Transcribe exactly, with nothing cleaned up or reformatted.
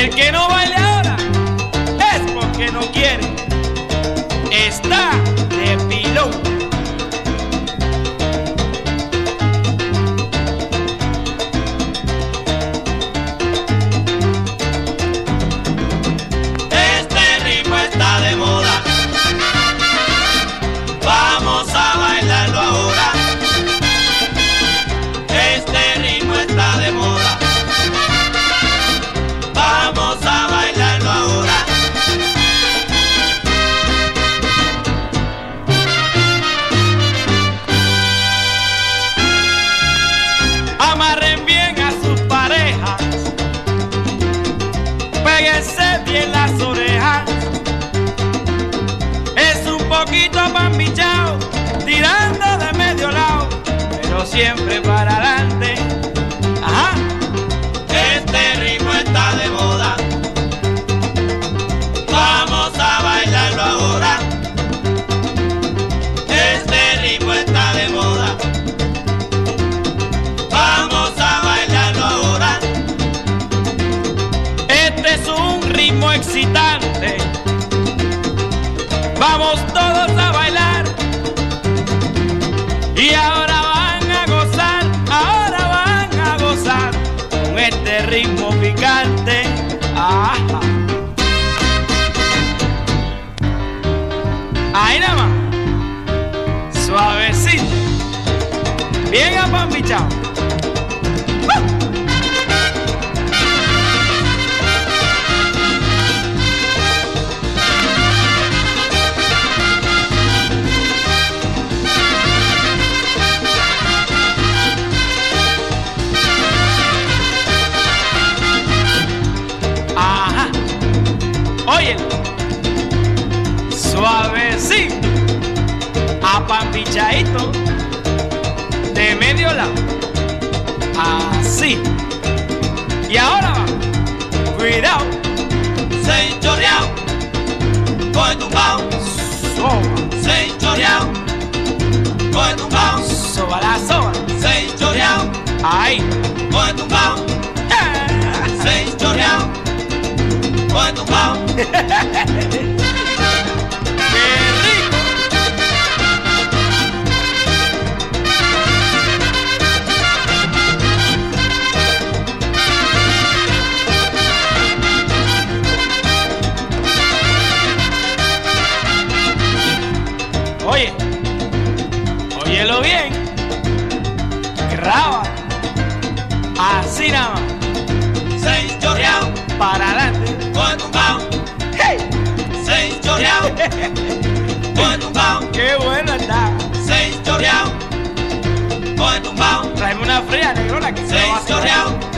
El que no baile ahora es porque no quiere. Está de pilón. Este ritmo está de moda. Vamos a bailarlo ahora. Este ritmo está de moda. Vamos a bailarlo ahora. Amarren bien a sus parejas, péguense bien las orejas. Es un poquito pambichao, tirando de medio lado, pero siempre para adelante. Ajá. Este ritmo está de moda. Vamos a bailarlo ahora. Este ritmo está de moda. Vamos a bailarlo ahora. Este es un ritmo excitante. Vamos todos a bailar. Y ahora van a gozar, ahora van a gozar con este ritmo picante. Ajá. Ahí nada más. Suavecito. Bien apambichado. Ajá. Óyelo. Suavecito. Apambichadito. De medio lado. Así. Y ahora va. Cuidado. Se choreao. Coge tumbao. Soba. Se choreao. Coge tumbao. Soba la soba. Se choreao. Ahí. Coge tumbao. Ah. Se choreao. Coge tumbao. ¡Qué rico! Oye, óyelo bien. Graba. Así nada más. Se choreao. Para adelante. Coge tumbao. ¡Hey! Se choreao. Coge tumbao. ¡Qué bueno está! Se choreao. Coge tumbao. Tráeme una fría, negrona, que se Se va a hacer. choreao.